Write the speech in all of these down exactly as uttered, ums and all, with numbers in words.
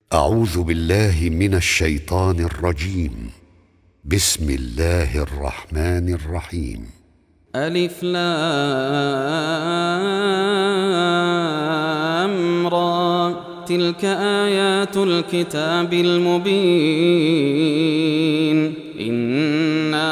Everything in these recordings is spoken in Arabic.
أعوذ بالله من الشيطان الرجيم. بسم الله الرحمن الرحيم. ألف لام را، تلك آيات الكتاب المبين. إنا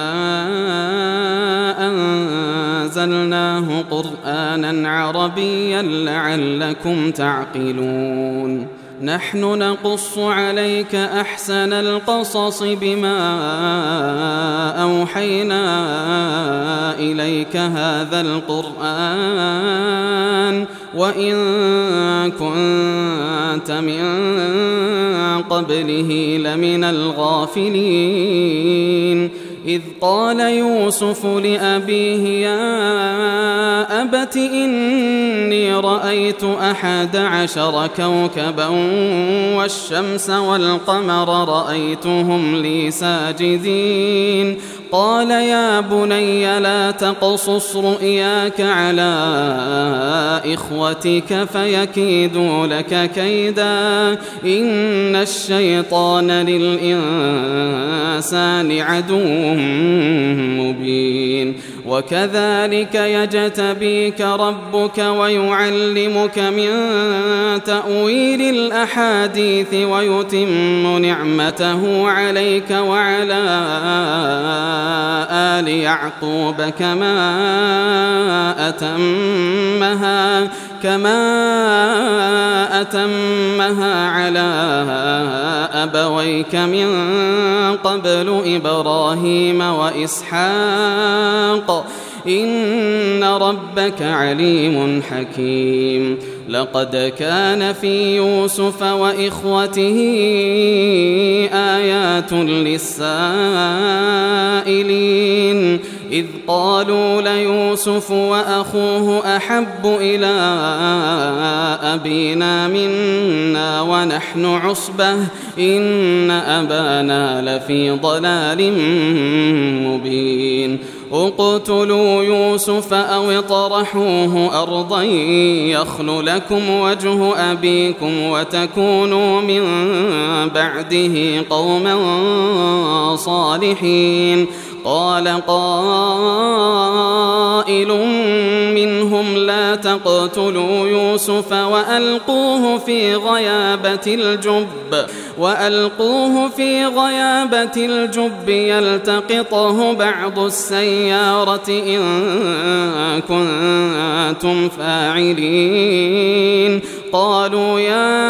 أنزلناه قرآنا عربيا لعلكم تعقلون. نحن نقص عليك أحسن القصص بما أوحينا إليك هذا القرآن وإن كنت من قبله لمن الغافلين. إذ قال يوسف لأبيه يا أبت إني رأيت أحد عشر كوكبا والشمس والقمر رأيتهم لي ساجدين. قال يا بني لا تقصص رؤياك على إخوتك فيكيدوا لك كيدا إن الشيطان للإنسان عدو مبين. وكذلك يجتبيك ربك ويعلمك من تأويل الأحاديث ويتم نعمته عليك وعلى آل يعقوب كما أتمها كما أتمها على أبويك من قبل إبراهيم وإسحاق إن ربك عليم حكيم. لقد كان في يوسف وإخوته آيات للسائلين إذ قالوا ليوسف وأخوه أحب إلى أبينا منا ونحن عصبة إن أبانا لفي ضلال مبين. اقتلوا يوسف أو اطرحوه أرضا يخل لكم وجه أبيكم وتكونوا من بعده قوما صالحين. قال قائل منهم لا تقتلوا يوسف وألقوه في غيابة الجب وألقوه في غيابة الجب يلتقطه بعض السيارة إن كنتم فاعلين. قالوا يا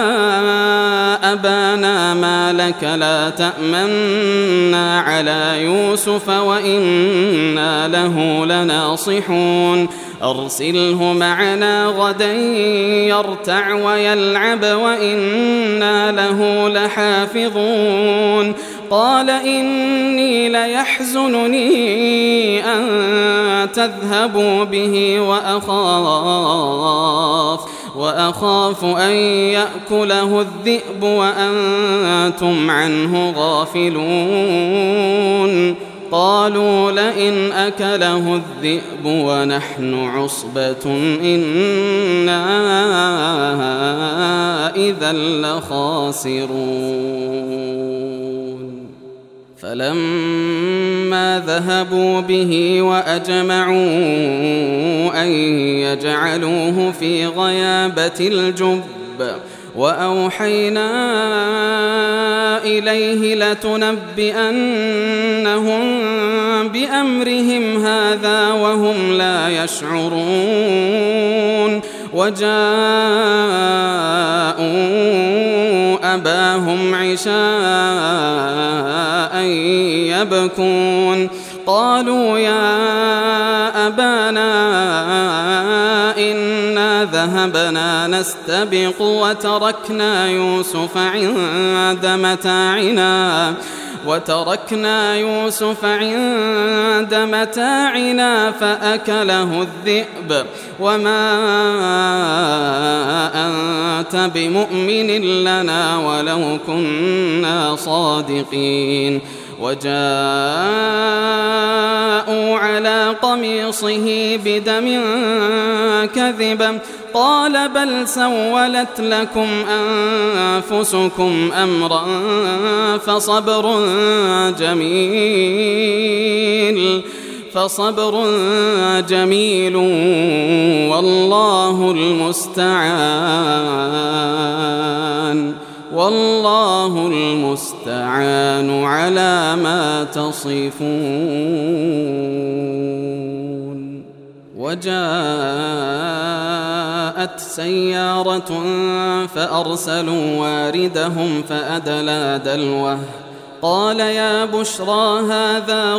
أبانا ما لك لا تأمنا على يوسف وإنا له لناصحون. أرسله معنا غدا يرتع ويلعب وإنا له لحافظون. قال إني ليحزنني أن تذهبوا به وأخاف وأخاف أن يأكله الذئب وأنتم عنه غافلون. قالوا لئن أكله الذئب ونحن عصبة إنا إذا لخاسرون. فلما ذهبوا به وأجمعوا أن يجعلوه في غيابة الجب وأوحينا إليه لتنبئنهم بأمرهم هذا وهم لا يشعرون. وجاءوا أباهم عشاء يبكون. قالوا يا أبانا إنا ذهبنا نستبق وتركنا يوسف عند متاعنا وتركنا يوسف عند متاعنا فأكله الذئب وما أنت بمؤمن لنا ولو كنا صادقين. وجاءوا على قميصه بدم كذب قال بل سولت لكم أنفسكم أمرا فصبر جميل فصبر جميل والله المستعان والله المستعان على ما تصفون. وجاءت سيارة فأرسلوا واردهم فأدلى دلوه قال يا بشرى هذا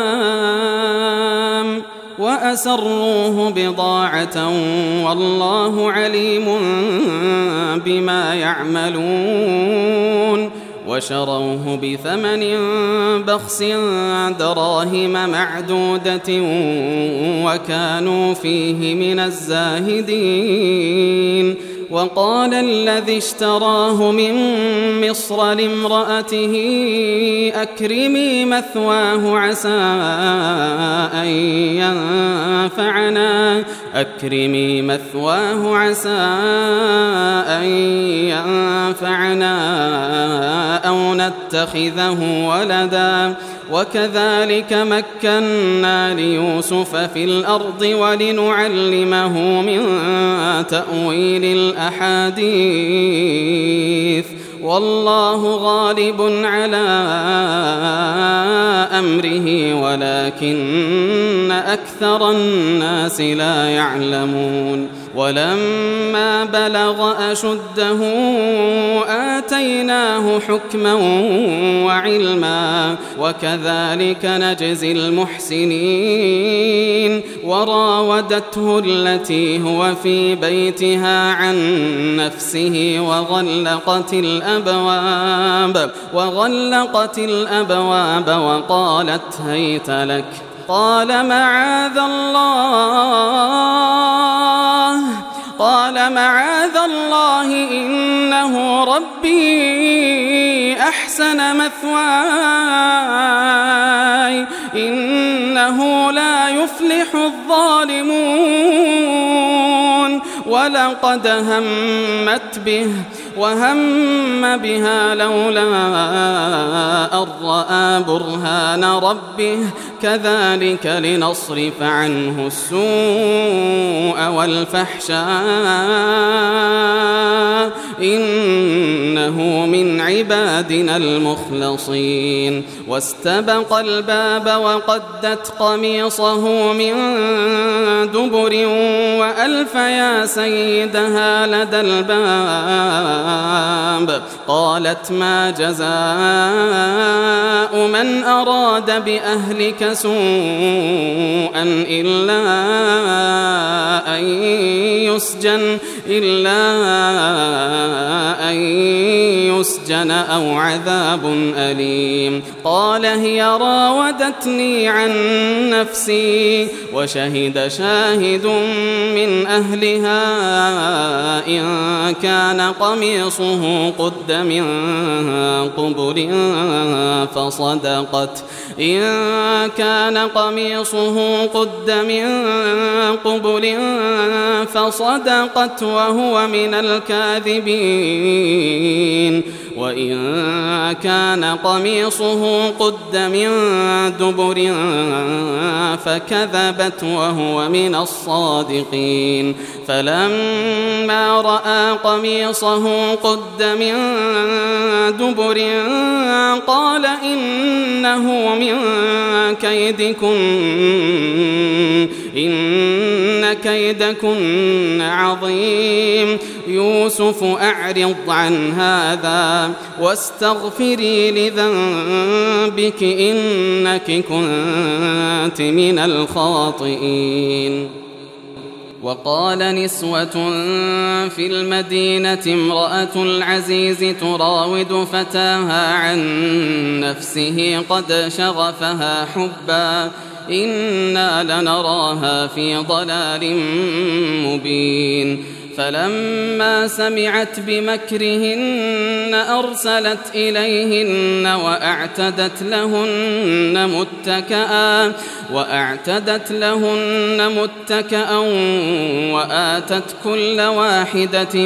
غلام وأسروه بضاعة والله عليم بما يعملون وشروه بثمن بخس دراهم معدودة وكانوا فيه من الزاهدين. وقال الذي اشتراه من مصر لامرأته أكرمي مثواه عسى أن ينفعنا أكرمي مثواه عسى أن ينفعنا أو نتخذه ولدا وكذلك مكنا ليوسف في الأرض ولنعلمه من تأويل الأحاديث والله غالب على أمره ولكن أكثر الناس لا يعلمون. ولما بلغ أشده آتيناه حكما وعلما وكذلك نجزي المحسنين. وراودته التي هو في بيتها عن نفسه وغلقت الأبواب وغلقت الأبواب وقالت هيت لك قال معاذ الله قال معاذ الله إنه ربي أحسن مثواي إنه لا يفلح الظالمون. ولقد همت به وهم بها لولا أن رأى برهان ربه كذلك لنصرف عنه السوء والفحشاء إنه من عبادنا المخلصين. واستبق الباب وقدت قميصه من دبر وألف يا سيدها لدى الباب قالت ما جزاء من أراد بأهلك سوءا إلا أن يسجن إلا أن يسجن أو عذاب أليم. قال هي راودتني عن نفسي وشهد شاهد من أهلها إن كان قميصه قد من قبل فصدقت إن كان قميصه قد من قبل فصدقت وهو من الكاذبين وإن كان قميصه قد من دبر فكذبت وهو من الصادقين. فلما رأى قميصه قد من دبر قال إنه من كيدكن إن كيدكن عظيم. يوسف أعرض عن هذا واستغفري لذنبك إنك كنت من الخاطئين. وقال نسوة في المدينة امرأة العزيز تراود فتاها عن نفسه قد شغفها حبا إنا لنراها في ضلال مبين. فلما سمعت بمكرهن أرسلت إليهن وأعتدت لهن متكئا وأعتدت لهن متكئا وآتت كل واحدة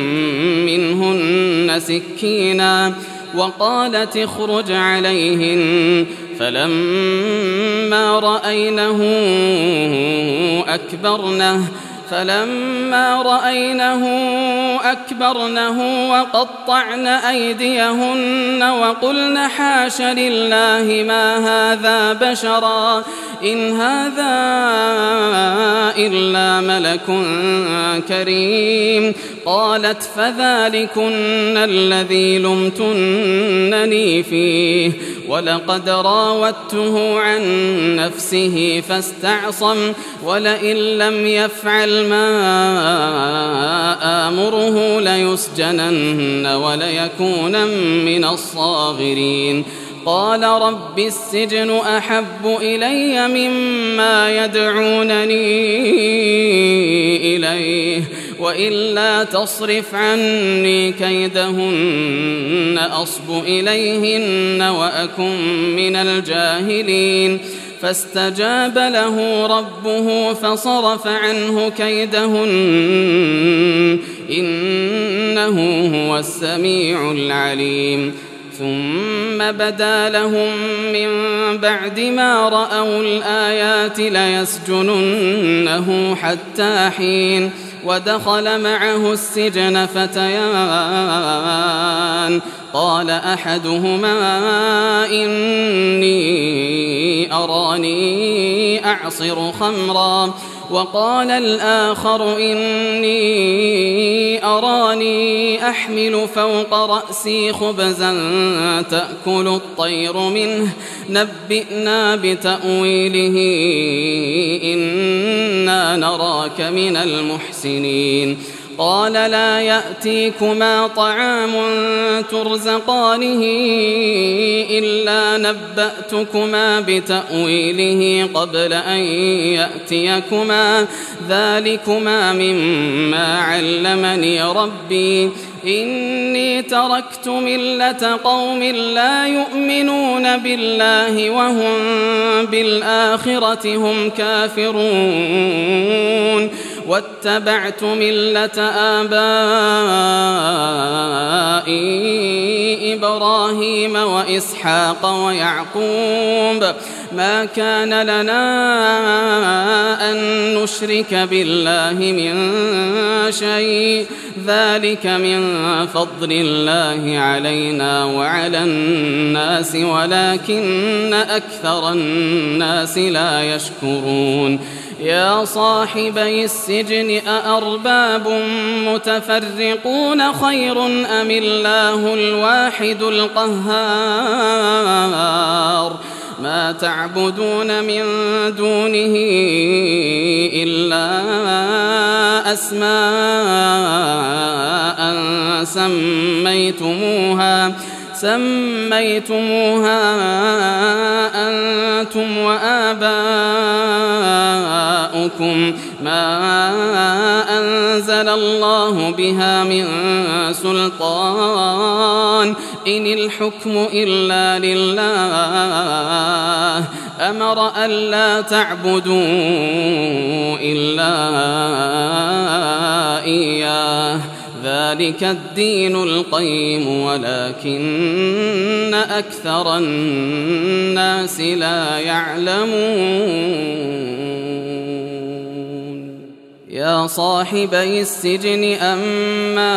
منهن سكينا وقالت اخرج عليهن فلما رأينه أكبرنه فلما رأينه أكبرنه وقطعن أيديهن وقلن حاش لله ما هذا بشرا إن هذا إلا ملك كريم قالت فذلكن الذي لمتنني فيه ولقد راودته عن نفسه فاستعصم ولئن لم يفعل ما آمره ليسجنن وليكون من الصاغرين قال رب السجن أحب إلي مما يدعونني إليه وإلا تصرف عني كيدهن أصب إليهن وأكن من الجاهلين فاستجاب له ربه فصرف عنه كيدهن إنه هو السميع العليم ثم بدا لهم من بعد ما رأوا الآيات ليسجننه حتى حين ودخل معه السجن فتيان قال أحدهما إني أراني أعصر خمرا وقال الآخر إني أراني أحمل فوق رأسي خبزا تأكل الطير منه نبئنا بتأويله إنا نراك من المحسنين قال لا يأتيكما طعام ترزقانه إلا نبأتكما بتأويله قبل أن يأتيكما ذلكما مما علمني ربي إني تركت ملة قوم لا يؤمنون بالله وهم بالآخرة هم كافرون واتبعت ملة آبائي إبراهيم وإسحاق ويعقوب ما كان لنا أن نشرك بالله من شيء ذلك من فضل الله علينا وعلى الناس ولكن أكثر الناس لا يشكرون يا صاحبي السجن أأرباب متفرقون خير أم الله الواحد القهار ما تعبدون من دونه إلا أسماء سميتموها سميتموها أنتم وآباؤكم ما أنزل الله بها من سلطان إن الحكم إلا لله أمر ألا تعبدوا إلا إياه ذلك الدين القيم ولكن أكثر الناس لا يعلمون يا صاحبي السجن أما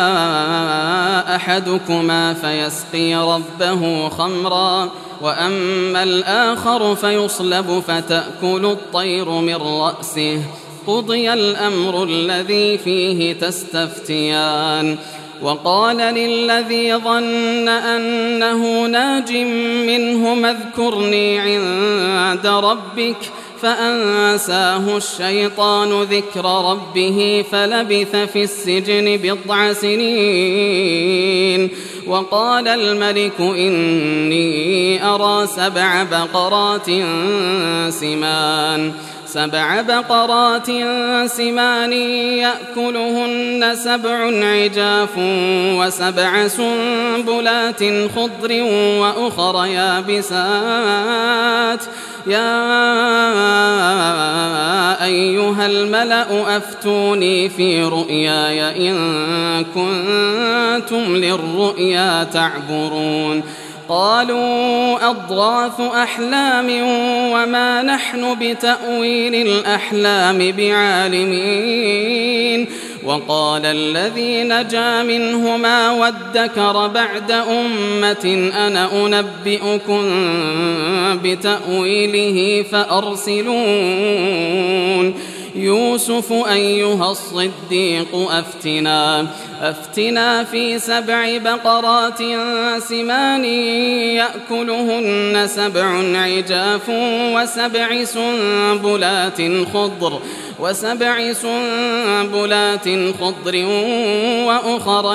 أحدكما فيسقي ربه خمرا وأما الآخر فيصلب فتأكل الطير من رأسه قضي الأمر الذي فيه تستفتيان وقال للذي ظن أنه ناج منه اذكرني عند ربك فأنساه الشيطان ذكر ربه فلبث في السجن بضع سنين وقال الملك إني أرى سبع بقرات سمان سبع بقرات سمان يأكلهن سبع عجاف وسبع سنبلات خضر وأخر يابسات يا أيها الملأ أفتوني في رؤياي إن كنتم للرؤيا تعبرون قالوا أضغاث أحلام وما نحن بتأويل الأحلام بعالمين وقال الذي نجا منهما وادكر بعد أمة أنا أنبئكم بتأويله فأرسلون يوسف أيها الصديق أفتنا أفتنا في سبع بقرات سمان يأكلهن سبع عجاف وسبع سنبلات خضر وسبع سنبلات خضر وأخر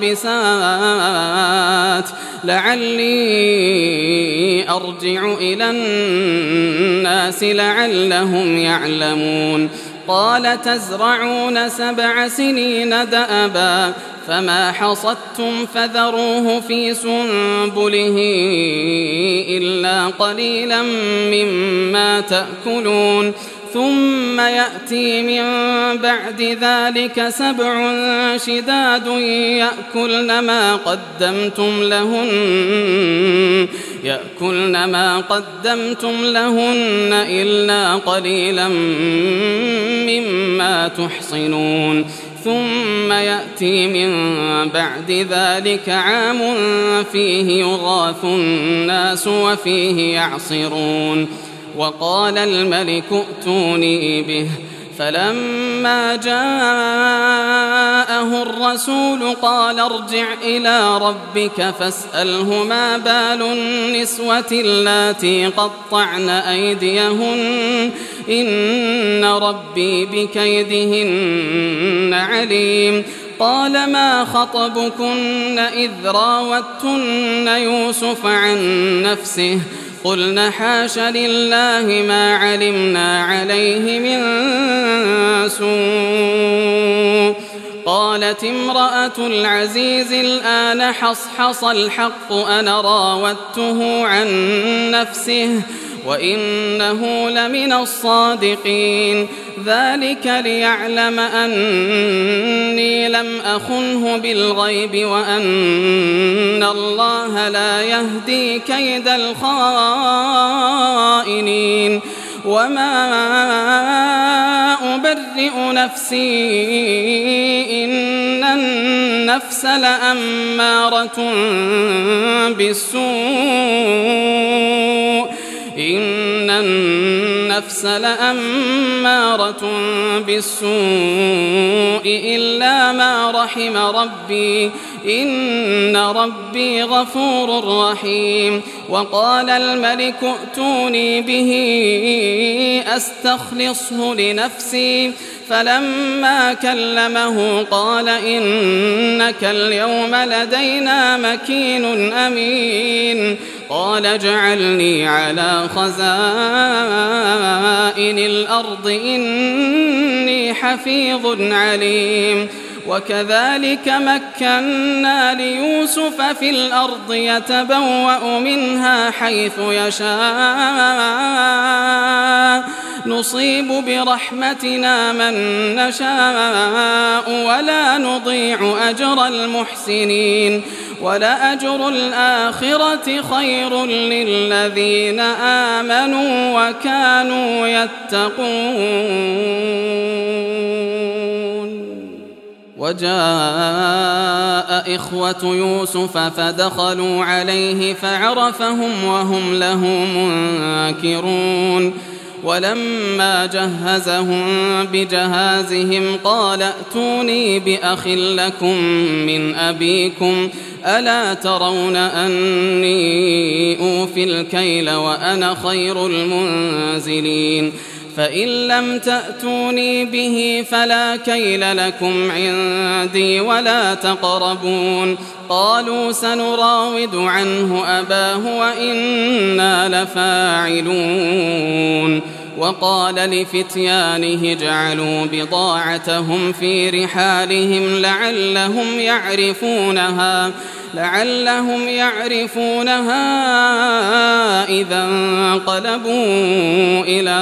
يابسات لعلي أرجع إلى الناس لعلهم يعلمون قال تزرعون سبع سنين دأبا فما حصدتم فذروه في سنبله إلا قليلا مما تأكلون ثم يأتي من بعد ذلك سبع شداد يأكلن ما قدمتم لهن يأكلن ما قدمتم لهن إلا قليلا مما تحصنون ثم يأتي من بعد ذلك عام فيه يغاث الناس وفيه يعصرون وقال الملك ائتوني به فلما جاءه الرسول قال ارجع إلى ربك فاسأله ما بال النسوة اللاتي قطعن أيديهن إن ربي بكيدهن عليم قال ما خطبكن إذ راوتن يوسف عن نفسه قلنا حاش لله ما علمنا عليه من سوء قالت امرأة العزيز الآن حصحص الحق أنا راودته عن نفسه وإنه لمن الصادقين ذلك ليعلم أني لم أخنه بالغيب وأن الله لا يهدي كيد الخائنين وما أبرئ نفسي إن النفس لأمارة بالسوء إن النفس لأمارة بالسوء إلا ما رحم ربي إن ربي غفور رحيم وقال الملك ائتوني به أستخلصه لنفسي فلما كلمه قال إنك اليوم لدينا مكين أمين قال اجعلني على خزائن الأرض إني حفيظ عليم وكذلك مكنا ليوسف في الأرض يتبوأ منها حيث يشاء نصيب برحمتنا من نشاء ولا نضيع أجر المحسنين ولأجر الآخرة خير للذين آمنوا وكانوا يتقون وجاء إخوة يوسف فدخلوا عليه فعرفهم وهم له منكرون ولما جهزهم بجهازهم قال ائتوني بأخ لكم من أبيكم ألا ترون أني أوفي الكيل وأنا خير المنزلين فإن لم تأتوني به فلا كيل لكم عندي ولا تقربون قالوا سنراود عنه أباه وإنا لفاعلون وقال لفتيانه اجعلوا بضاعتهم في رحالهم لعلهم يعرفونها لعلهم يعرفونها إذا انقلبوا إلى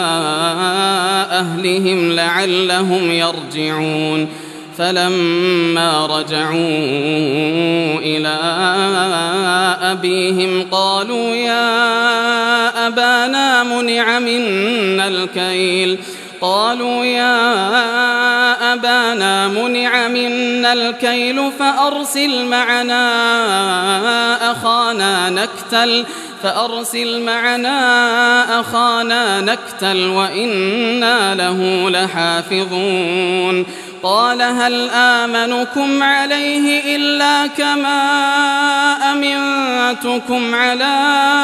أهلهم لعلهم يرجعون فلما رجعوا إلى أبيهم قالوا يا أبانا منع منا الكيل قالوا يا أبانا منع منا الكيل فأرسل معنا أخانا نكتل فأرسل معنا أخانا نكتل وإنا له لحافظون قال هل آمنكم عليه إلا كما أمنتكم على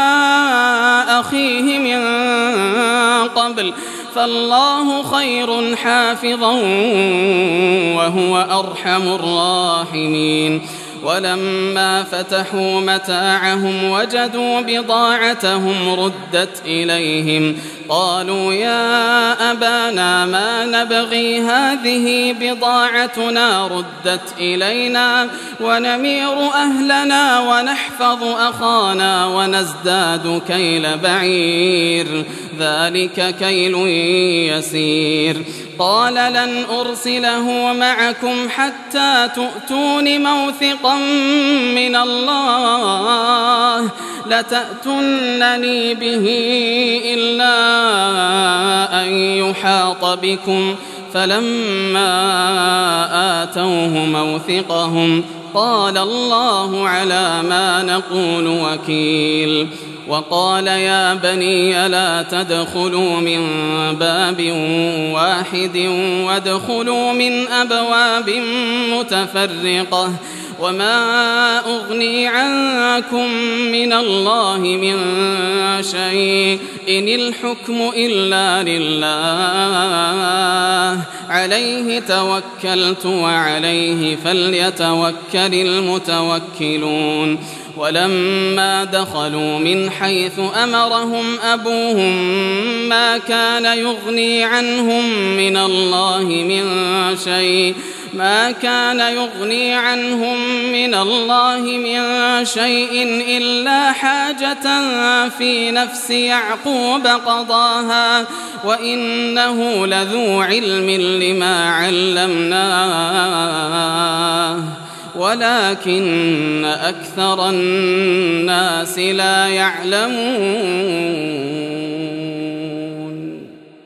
أخيه من قبل فالله خير حافظا وهو أرحم الراحمين ولما فتحوا متاعهم وجدوا بضاعتهم ردت إليهم قالوا يا أبانا ما نبغي هذه بضاعتنا ردت إلينا ونمير أهلنا ونحفظ أخانا ونزداد كيل بعير ذلك كيل يسير قال لن أرسله معكم حتى تؤتون موثقا من الله لتأتونني به إلا أن يحاط بكم فلما آتوه موثقهم قال الله على ما نقول وكيل وقال يا بني لا تدخلوا من باب واحد وادخلوا من أبواب متفرقة وما أغني عنكم من الله من شيء إن الحكم إلا لله عليه توكلت وعليه فليتوكل المتوكلون ولما دخلوا من حيث أمرهم أبوهم ما كان يغني عنهم من الله من شيء ما كان يغني عنهم من الله من شيء إلا حاجة في نفس يعقوب قضاها وإنه لذو علم لما علمناه ولكن أكثر الناس لا يعلمون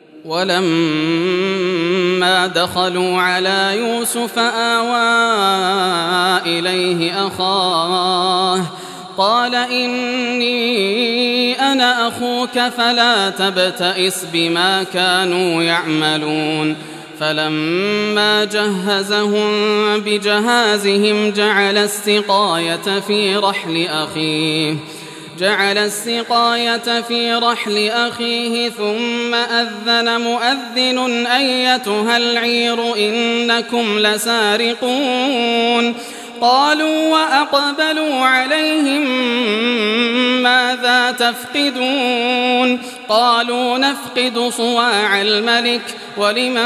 ولما دخلوا على يوسف آوى إليه أخاه قال إني أنا أخوك فلا تبتئس بما كانوا يعملون فلما جهزهم بجهازهم جعل السقاية في رحل أخيه جعل السقاية في رحل أخيه ثم أذن مؤذن أيتها العير إنكم لسارقون قالوا وأقبلوا عليهم ماذا تفقدون قالوا نفقد صواع الملك ولمن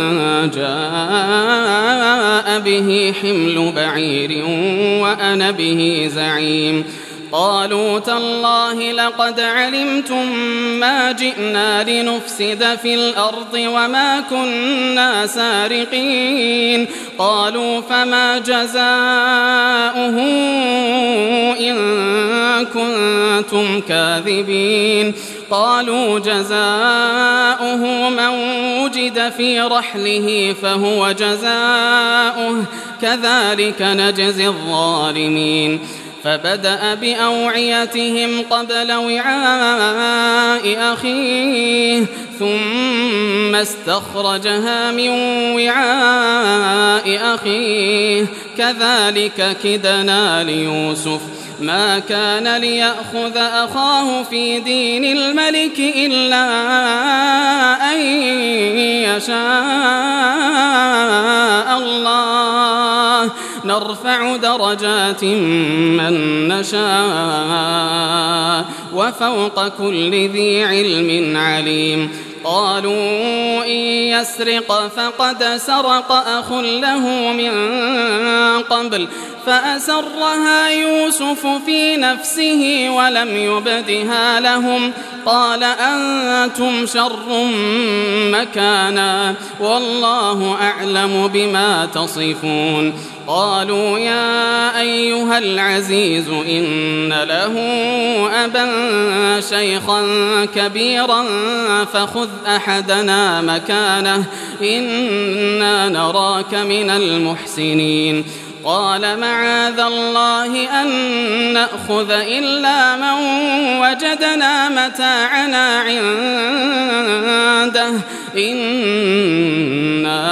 جاء به حمل بعير وأنا به زعيم قالوا تالله لقد علمتم ما جئنا لنفسد في الأرض وما كنا سارقين قالوا فما جزاؤه إن كنتم كاذبين قالوا جزاؤه من وجد في رحله فهو جزاؤه كذلك نجزي الظالمين فبدأ بأوعيتهم قبل وعاء أخيه ثم استخرجها من وعاء أخيه كذلك كدنا ليوسف ما كان ليأخذ أخاه في دين الملك إلا أن يشاء الله نرفع درجات من نشاء وفوق كل ذي علم عليم قالوا إن يسرق فقد سرق أخ له من قبل فأسرها يوسف في نفسه ولم يبدها لهم قال أنتم شر مكانا والله أعلم بما تصفون. قالوا يا أيها العزيز إن له أبا شيخا كبيرا فخذ أحدنا مكانه إنا نراك من المحسنين. قال معاذ الله أن نأخذ إلا من وجدنا متاعنا عنده إنا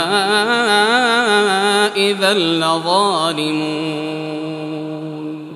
إذا لظالمون.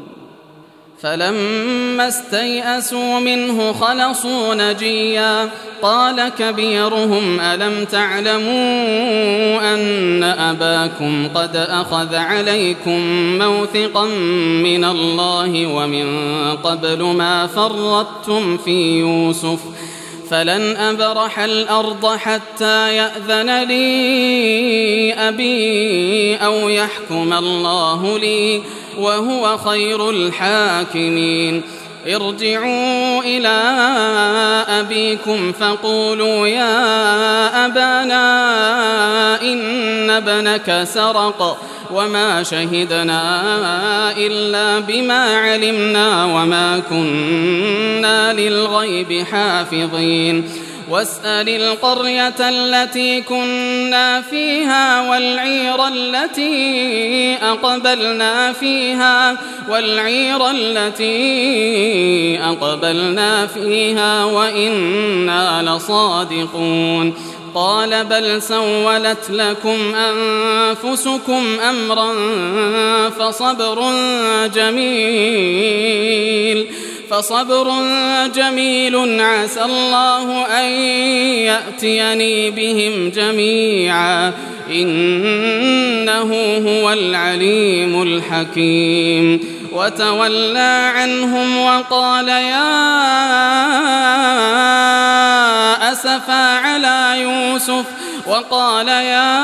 فلما استيئسوا منه خلصوا نجيا قال كبيرهم ألم تعلموا أن أباكم قد أخذ عليكم موثقا من الله ومن قبل ما فرطتم في يوسف فلن أبرح الأرض حتى يأذن لي أبي أو يحكم الله لي وهو خير الحاكمين. ارجعوا إلى أبيكم فقولوا يا أبانا إن ابنك سرق وما شهدنا إلا بما علمنا وما كنا للغيب حافظين. واسأل القرية التي كنا فيها والعير التي أقبلنا فيها والعير التي أقبلنا فيها وإنا لصادقون. قال بل سولت لكم أنفسكم أمرا فصبر جميل فصبر جميل عسى الله أن يأتيني بهم جميعا إنه هو العليم الحكيم. وتولى عنهم وقال يا أسفا على يوسف وقال يا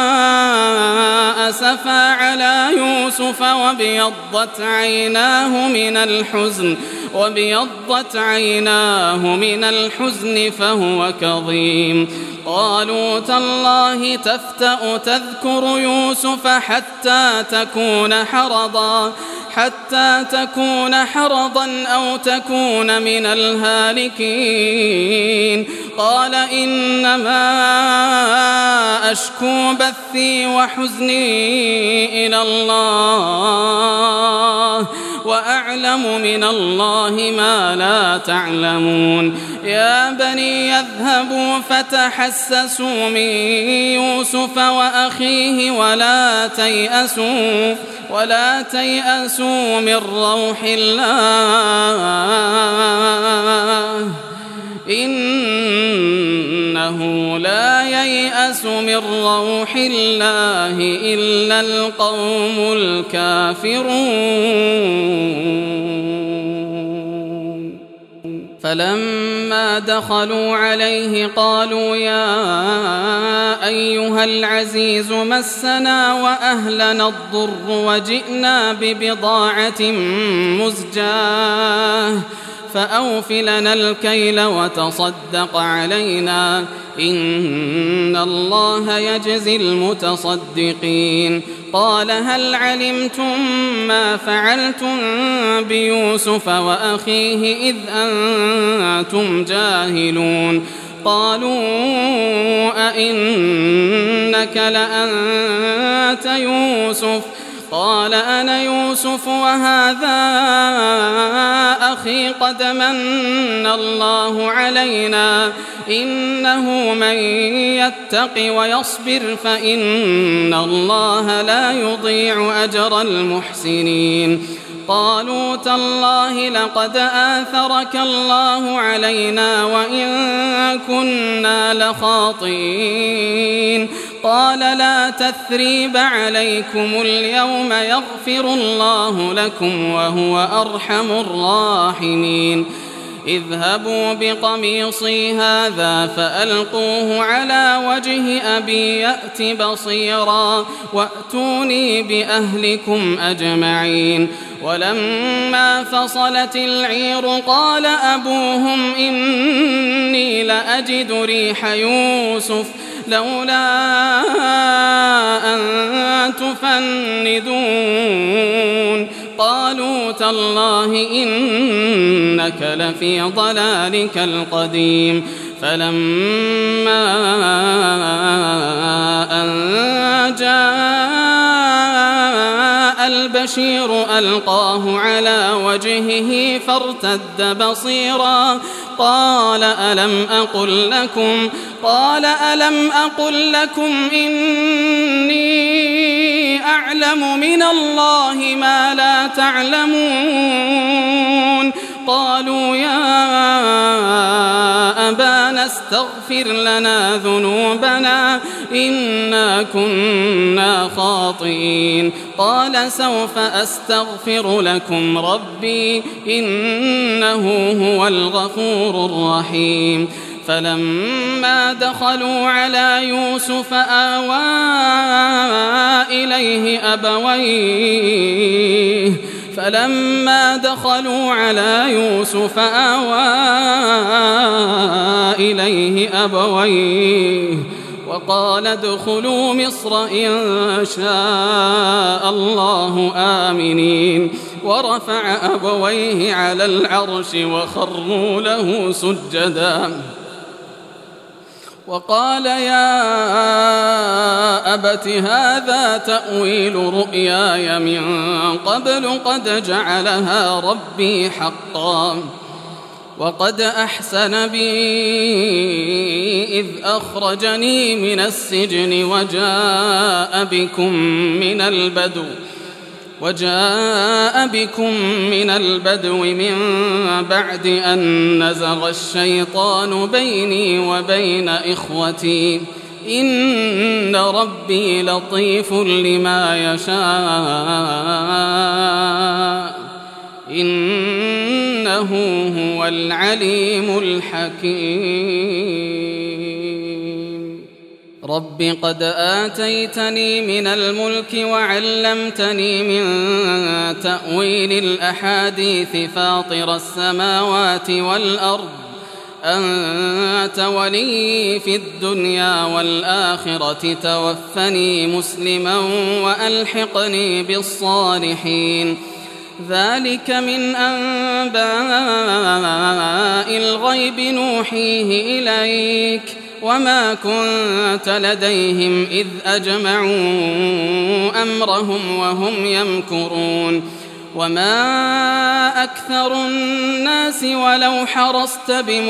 أسفا على يوسف وابيضت عيناه من الحزن وابيضت عيناه من الحزن فهو كظيم. قالوا تالله تفتأ تذكر يوسف حتى تكون حرضا حتى تكون حرضا أو تكون من الهالكين. قال إنما أشكو بثي وحزني إلى الله وأعلم من الله ما لا تعلمون. يا بني يذهبوا فتحسسوا من يوسف وأخيه ولا تيأسوا ولا تيأسوا من روح الله إنه لا ييأس من روح الله إلا القوم الكافرون. فلما دخلوا عليه قالوا يا أيها العزيز مسنا وأهلنا الضر وجئنا ببضاعة مزجاة فأوف لنا الكيل وتصدق علينا إن الله يجزي المتصدقين. قال هل علمتم ما فعلتم بيوسف وأخيه إذ أنتم جاهلون؟ قالوا أئنك لأنت يوسف؟ قال أنا يوسف وهذا أخي قد من الله علينا إنه من يتق ويصبر فإن الله لا يضيع أجر المحسنين. قالوا تالله لقد آثرك الله علينا وإن كنا لخاطئين. قال لا تثريب عليكم اليوم يغفر الله لكم وهو أرحم الراحمين. اذهبوا بقميصي هذا فألقوه على وجه أبي يأت بصيرا وأتوني بأهلكم أجمعين. ولما فصلت العير قال أبوهم إني لأجد ريح يوسف لولا أن تفندون. قالوا تالله إنك لفي ضلالك القديم. فلما أن جاء البشير ألقاه على وجهه فارتد بصيرا قال ألم أقل لكم قال ألم أقل لكم إني أعلم من الله ما لا تعلمون. قالوا يا أبانا استغفر لنا ذنوبنا إنا كنا خاطئين. قال سوف أستغفر لكم ربي إنه هو الغفور الرحيم. فلما دخلوا على يوسف آوى إليه أبويه فلما دخلوا على يوسف آوى إليه أبويه وقال ادخلوا مصر إن شاء الله آمنين. ورفع أبويه على العرش وخروا له سجدا وقال يا أبت هذا تأويل رؤياي من قبل قد جعلها ربي حقا وقد أحسن بي إذ أخرجني من السجن وجاء بكم من البدو وجاء بكم من البدو من بعد أن نزغ الشيطان بيني وبين إخوتي إن ربي لطيف لما يشاء إنه هو العليم الحكيم. رب قد آتيتني من الملك وعلمتني من تأويل الأحاديث فاطر السماوات والأرض أنت ولي في الدنيا والآخرة توفني مسلما وألحقني بالصالحين. ذلك من أنباء الغيب نوحيه إليك وما كنت لديهم إذ أجمعوا أمرهم وهم يمكرون. وما أكثر الناس ولو حرصت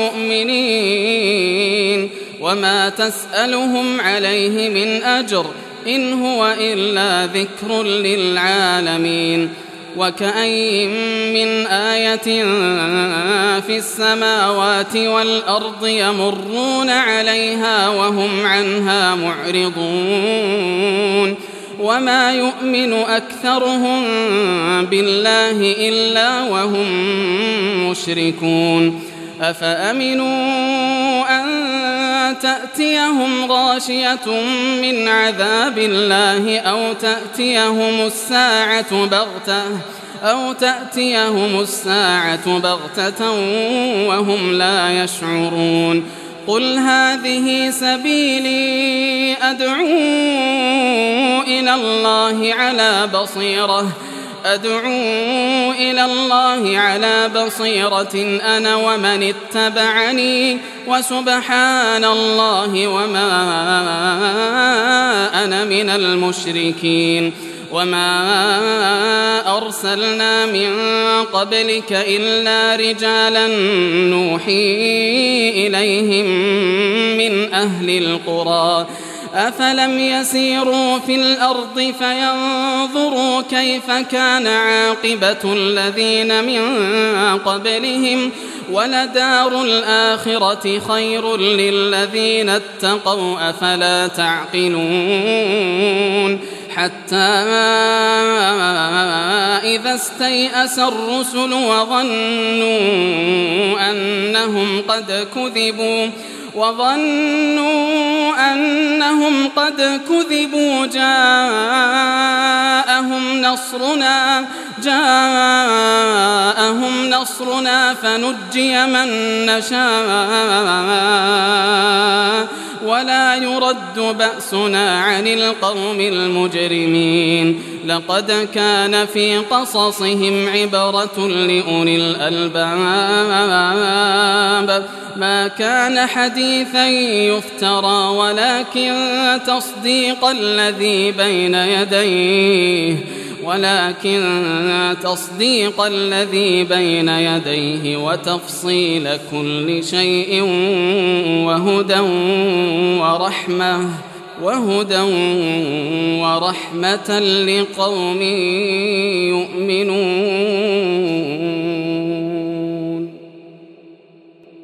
بمؤمنين وما تسألهم عليه من أجر إن هو إلا ذكر للعالمين. وكأين من آية في السماوات والأرض يمرون عليها وهم عنها معرضون وما يؤمن أكثرهم بالله إلا وهم مشركون. أفأمنوا أن تأتيهم غاشية من عذاب الله أو تأتيهم الساعة بغتة أو تأتيهم الساعة بغتة وهم لا يشعرون. قل هذه سبيلي أدعو إلى الله على بصيرة أدعو إلى الله على بصيرة أنا ومن اتبعني وسبحان الله وما أنا من المشركين. وما أرسلنا من قبلك إلا رجالا نوحي إليهم من أهل القرى أفلم يسيروا في الأرض فينظروا كيف كان عاقبة الذين من قبلهم ولدار الآخرة خير للذين اتقوا أفلا تعقلون. حتى إذا استيأس الرسل وظنوا أنهم قد كذبوا وظنوا أنهم قد كذبوا جاءهم نصرنا جاءهم نصرنا فنجي من نشاء ولا يرد بأسنا عن القوم المجرمين. لقد كان في قصصهم عبرة لأولي الألباب ما كان حديثا يفترى ولكن تصديق الذي بين يديه ولكن تصديق الذي بين يديه وتفصيل كل شيء وهدى ورحمة وهدى ورحمة لقوم يؤمنون.